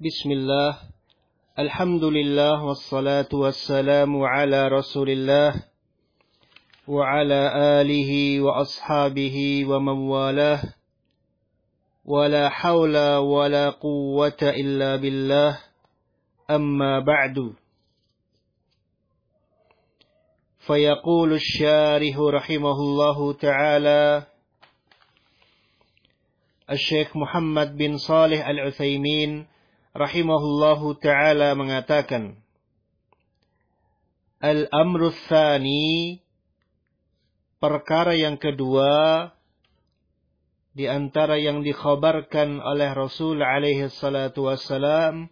Bismillah, alhamdulillah, wassalatu wassalamu ala rasulillah, wa ala alihi wa ashabihi wa mawalah, wa la hawla wa la quwwata illa billah, amma ba'du. Fayaqulu syarihu rahimahullahu ta'ala, Al-Syeikh Muhammad bin Salih Al-Utsaimin rahimahullahu ta'ala mengatakan, Al-amru tsani, perkara yang kedua di antara yang dikhabarkan oleh Rasul alaihi salatu wassalam,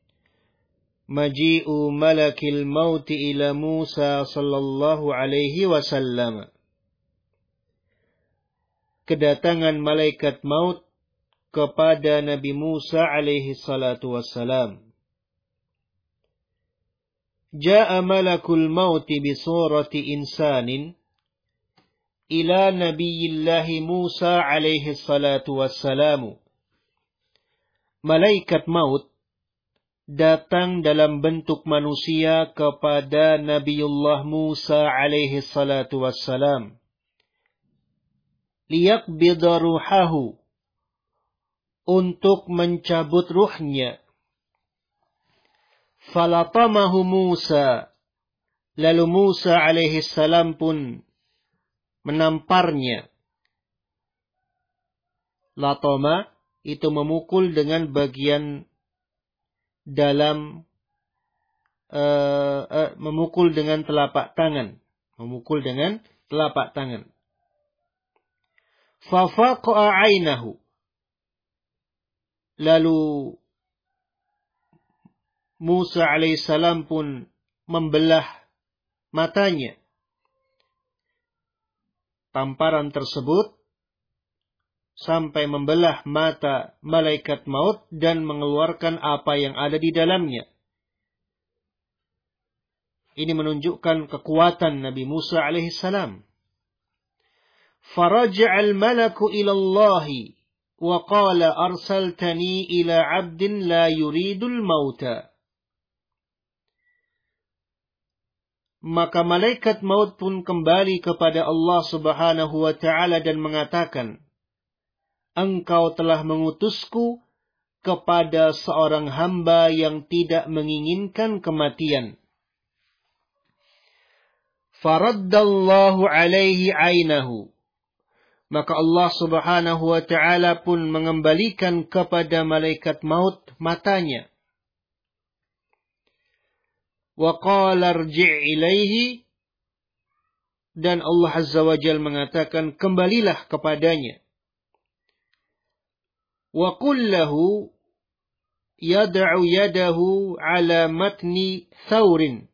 maji'u malakil mauti ila Musa sallallahu alaihi wasallam, kedatangan malaikat maut kepada Nabi Musa alaihi salatu wassalam. Ja'a malakul mauti bi surati insanin ila nabiyillahi Musa alaihi salatu wassalam. Malaikat maut datang dalam bentuk manusia kepada Nabiullah Musa alaihi salatu wassalam. Liyaqbida ruhahu, untuk mencabut ruhnya. Falatamahu Musa, lalu Musa alaihi salam pun menamparnya. Latama itu memukul dengan bagian dalam, memukul dengan telapak tangan. Memukul dengan telapak tangan. Fafaqa'a 'ainahu, lalu Musa alaihissalam pun membelah matanya. Tamparan tersebut sampai membelah mata malaikat maut dan mengeluarkan apa yang ada di dalamnya. Ini menunjukkan kekuatan Nabi Musa alaihissalam. Faraja'al malaku ila Allahi wa qala arsaltani ila 'abdin la yuridul mauta. Maka malaikat maut pun kembali kepada Allah Subhanahu wa ta'ala dan mengatakan, Engkau telah mengutusku kepada seorang hamba yang tidak menginginkan kematian. Faraddallahu alaihi 'ainahu. Maka Allah Subhanahu wa ta'ala pun mengembalikan kepada malaikat maut matanya. Wa qala irji' ilaihi, dan Allah Azza wa Jalla mengatakan, kembalilah kepadanya. Wa qul lahu yad'u yadahu ala matni thawrin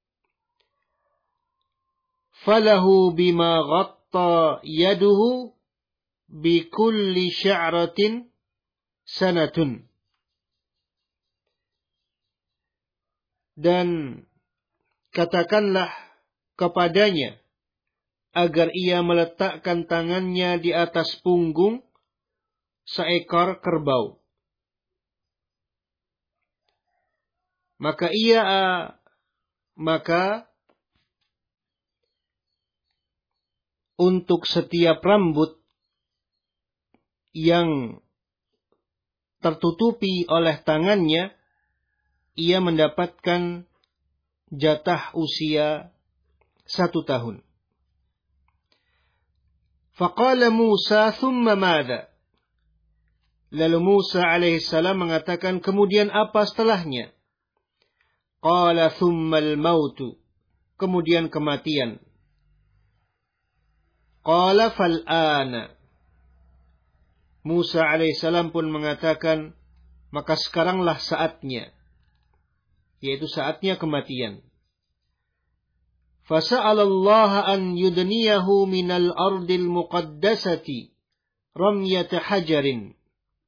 falahu bima ghatta yaduhu bi kulli sya'ratin sanatun. Dan katakanlah kepadanya agar ia meletakkan tangannya di atas punggung seekor kerbau. Maka untuk setiap rambut yang tertutupi oleh tangannya, ia mendapatkan jatah usia 1 tahun. Faqala Musa thumma madha. Lalu Musa alaihissalam mengatakan, kemudian apa setelahnya? Qala thumma al-mautu. Kemudian kematian. Qala fal'ana. Musa alaihissalam pun mengatakan, maka sekaranglah saatnya. Yaitu saatnya kematian. Fasa'ala Allah an yudniyahu minal ardil muqaddasati ramyata hajarin.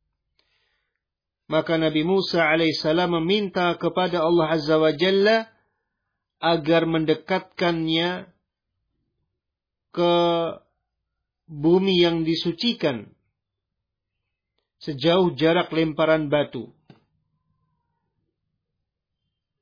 Maka Nabi Musa alaihissalam meminta kepada Allah Azza wa Jalla agar mendekatkannya ke bumi yang disucikan sejauh jarak lemparan batu.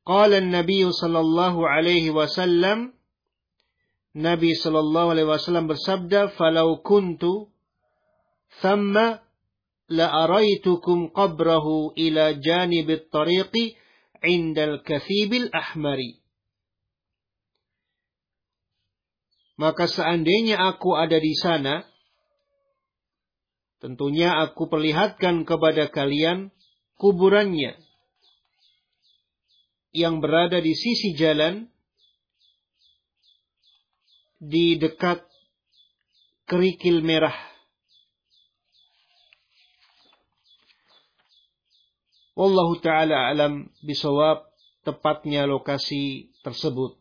Qala an-nabiy sallallahu alaihi wasallam, Nabi sallallahu alaihi wasallam bersabda, "Falau kuntu thamma la araitukum qabrahu ila janibit tariqi indal kathibil ahmari." Maka seandainya aku ada di sana, tentunya aku perlihatkan kepada kalian kuburannya yang berada di sisi jalan di dekat kerikil merah. Wallahu ta'ala alam bisawab tepatnya lokasi tersebut.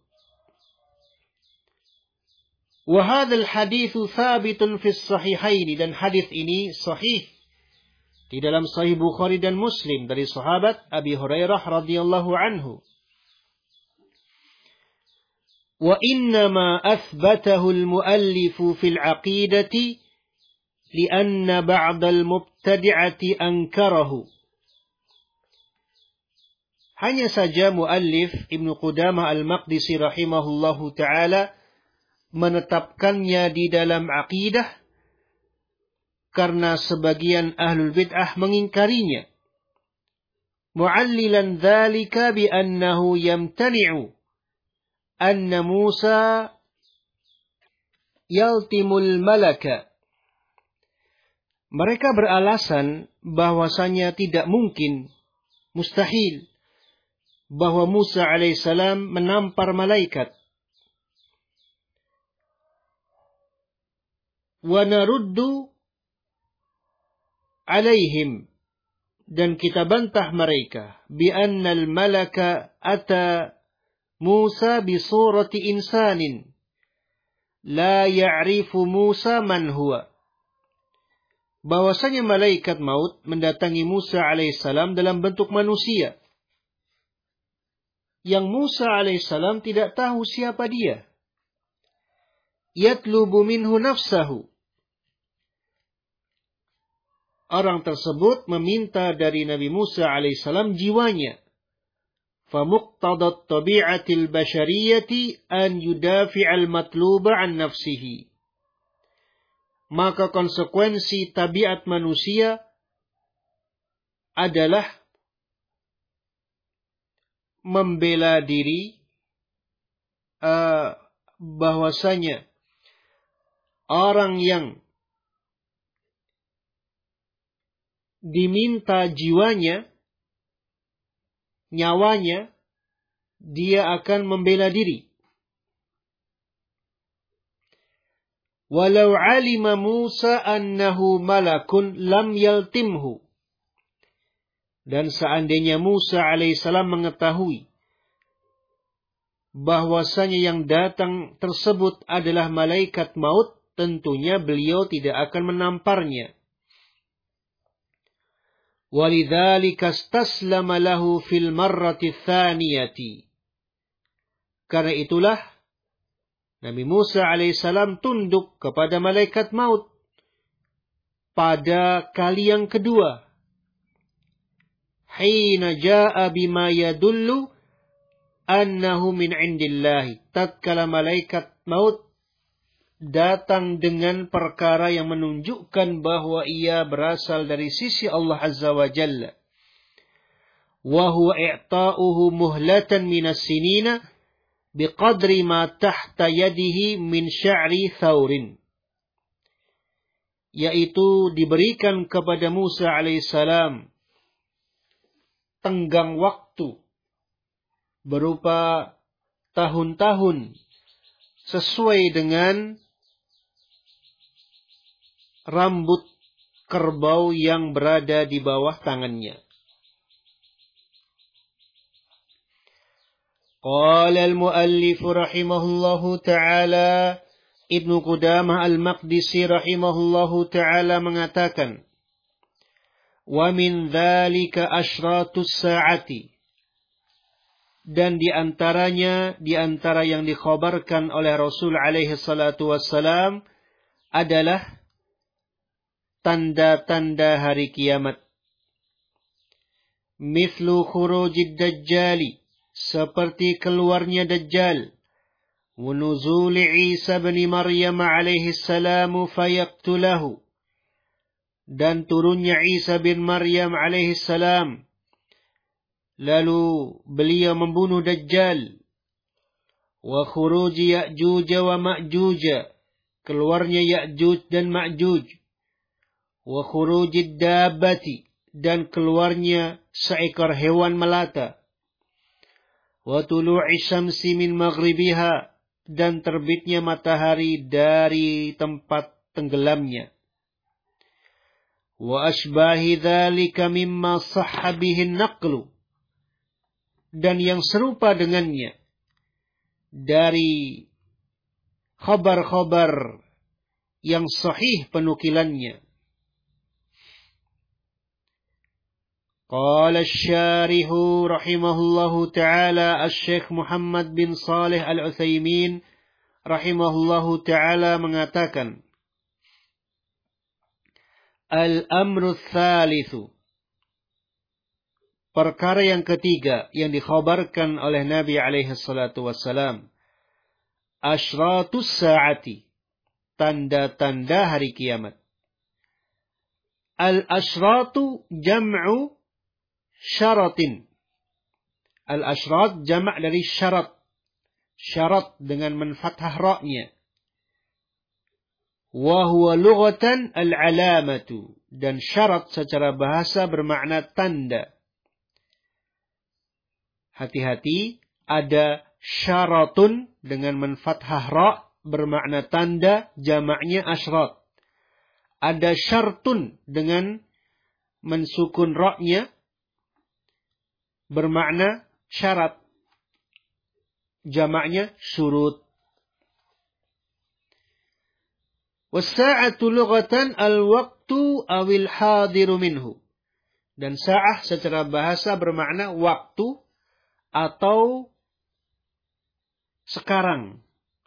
Wa hadzal haditsu tsabitun fis sahihaini, dan hadis ini sahih di dalam Sahih Bukhari dan Muslim dari sahabat Abi Hurairah radhiyallahu anhu. Wa innama athbatahu al-muallifu fil aqidati li'anna ba'dal mubtadi'ati ankarahu. Hanya saja muallif Ibnu Qudamah al-Maqdisi rahimahullahu ta'ala menetapkannya di dalam aqidah karena sebagian ahlul bid'ah mengingkarinya. Mu'allilan dzalika bi annahu yamtani'u anna Musa yaltimul malaka. Mereka beralasan bahwasanya tidak mungkin, mustahil, bahwa Musa alaihissalam menampar malaikat. Wa naruddu alaihim, dan kita bantah mereka, bi annal malaka ata Musa bi surati insanin la ya'rifu Musa man huwa. Bahwasanya malaikat maut mendatangi Musa alaihissalam dalam bentuk manusia yang Musa alaihissalam tidak tahu siapa dia. Yatlubu minhu nafsahu. Orang tersebut meminta dari Nabi Musa alaihissalam jiwanya. Famuqtadat tabi'atil bashariyati an yudafi'al matluba an nafsihi. Maka konsekuensi tabiat manusia adalah membela diri, bahwasanya orang yang diminta jiwanya, nyawanya, dia akan membela diri. Walau alima Musa annahu malakun lam yaltimhu. Dan seandainya Musa alaihissalam mengetahui bahwasanya yang datang tersebut adalah malaikat maut, tentunya beliau tidak akan menamparnya. Walidzalika istaslama lahu fil marrati tsaniyati. Karena itulah Nabi Musa alaihissalam tunduk kepada malaikat maut pada kali yang kedua. Hina jaa bima yadullu annahu min indillahi. Tatkala malaikat maut datang dengan perkara yang menunjukkan bahwa ia berasal dari sisi Allah Azza wa Jalla. Wa huwa i'ta'uhu muhlatan minas sinina biqadri ma tahta yadihi min sya'ri thawrin. Yaitu diberikan kepada Musa alaihissalam tenggang waktu berupa tahun-tahun sesuai dengan rambut kerbau yang berada di bawah tangannya. Qala al-muallif rahimahullahu ta'ala, Ibnu Qudamah al-Maqdisi rahimahullahu ta'ala mengatakan, wa min dzalika asyratus sa'ati. Dan di antara yang dikhabarkan oleh Rasul alaihi salatu wassalam adalah tanda-tanda hari kiamat. Mithlu khurujid dajjali, seperti keluarnya Dajjal, wa nuzuli Isa bin Maryam alaihi salam fayaqtulahu, dan turunnya Isa bin Maryam alaihi salam, lalu beliau membunuh Dajjal, wa khuruji Ya'juj wa Ma'juj, keluarnya Ya'juj dan Ma'juj, wa khuruji dabbati, dan keluarnya seekor hewan melata, wa tulu'i syamsi min maghribiha, dan terbitnya matahari dari tempat tenggelamnya, wa ashbahi dzalika mimma sahha bihi an-naqlu, dan yang serupa dengannya dari khabar-khabar yang sahih penukilannya. Qala asy-syarihu rahimahullahu ta'ala Asy-Syaikh Muhammad bin Shalih Al-Utsaimin rahimahullahu ta'ala mengatakan, Al-amru tsalitsu, perkara yang ketiga yang dikhabarkan oleh Nabi alaihi salatu wassalam, asyratus saati, tanda-tanda hari kiamat. Al-asyratu jam'u syaratin. Al-asyrat jamak dari syarat. Syarat dengan menfathah ra-nya. Wa huwa lughatan al-alamatu, dan syarat secara bahasa bermakna tanda. Hati-hati, ada syaratun dengan menfathah ra bermakna tanda, jamaknya asyrat. Ada syartun dengan mensukun ra-nya bermakna syarat, jamaknya syurut. Was-sa'atu lughatan al-waqtu awil hadiru minhu. Dan sa'ah secara bahasa bermakna waktu atau sekarang,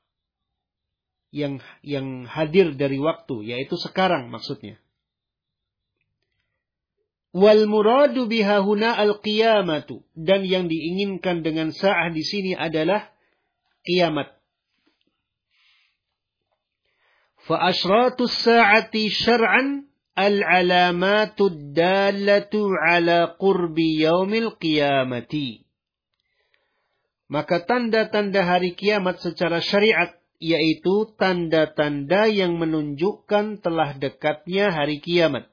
yang hadir dari waktu, yaitu sekarang maksudnya. Wal muradu biha huna al-qiyamatu, dan yang diinginkan dengan sa'ah di sini adalah kiamat. Fa asyratus sa'ati syar'an al-alamatu ad-dallatu ala qurbi yaumil qiyamati. Maka tanda-tanda hari kiamat secara syariat, yaitu tanda-tanda yang menunjukkan telah dekatnya hari kiamat.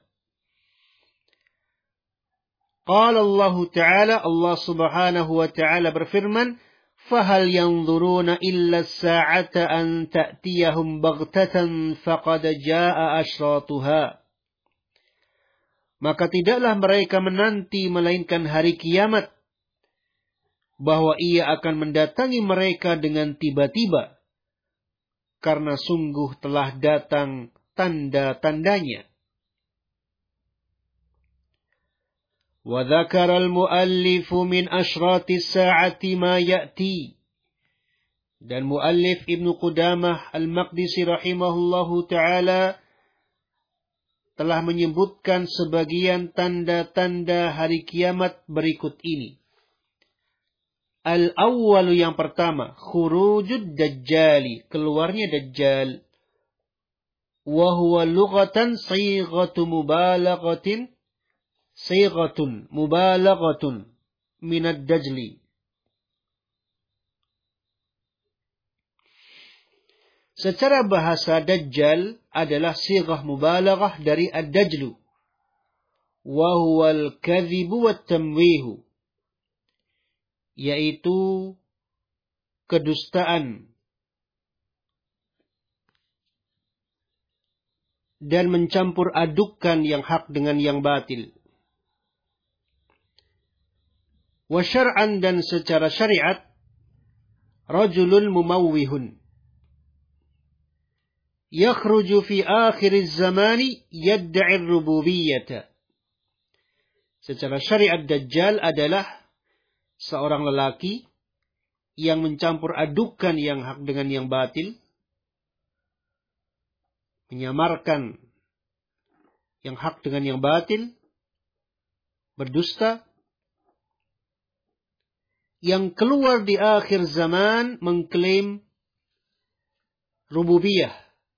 Qala Allah Ta'ala, Allah Subhanahu wa Ta'ala berfirman, فَهَلْ يَنْظُرُونَ إِلَّا السَّاعَةَ أَنْ تَأْتِيَهُمْ بَغْتَةً فَقَدْ جَاءَ أَشْرَاطُهَا. Maka tidaklah mereka menanti melainkan hari kiamat, bahwa ia akan mendatangi mereka dengan tiba-tiba, karena sungguh telah datang tanda-tandanya. وذكر المؤلف من أشراط الساعة ما يأتي. Dan muallif Ibnu Qudamah Al-Maqdisi rahimahullahu ta'ala telah menyebutkan sebagian tanda-tanda hari kiamat berikut ini. Al-awwalu, yang pertama, khurujud dajjali, keluarnya Dajjal. Wa huwa lughatan Saygatun mubalaghatun minad dajli. Secara bahasa Dajjal adalah sighah mubalaghah dari ad-dajlu. Wa huwal kadhibu wat tamwihu, yaitu kedustaan dan mencampur adukkan yang hak dengan yang batil. Wa syar'an, dan secara syariat, rajulun mumawwihun yakhruju fi akhiriz zamani yadda'i ar-rububiyyah. Secara syariat, Dajjal adalah seorang lelaki yang mencampur adukkan yang hak dengan yang batil, menyamarkan yang hak dengan yang batil, berdusta, yang keluar di akhir zaman mengklaim rububiyah.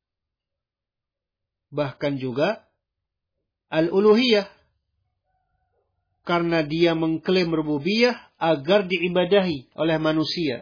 Bahkan juga al-uluhiyah. Karena dia mengklaim rububiyah agar diibadahi oleh manusia.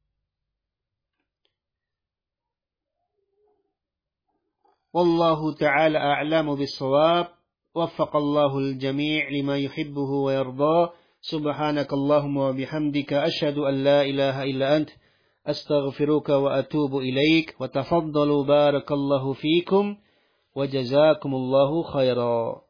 Wallahu ta'ala a'lamu bis-shawab. Waffaqallahu al-jami' lima yuhibbuhu wa yarda. Subhanakallahumma wa bihamdika asyhadu an la ilaha illa ant astaghfiruka wa atubu ilaik wa tafaddalu barakallahu fikum wa jazakumullahu khairan.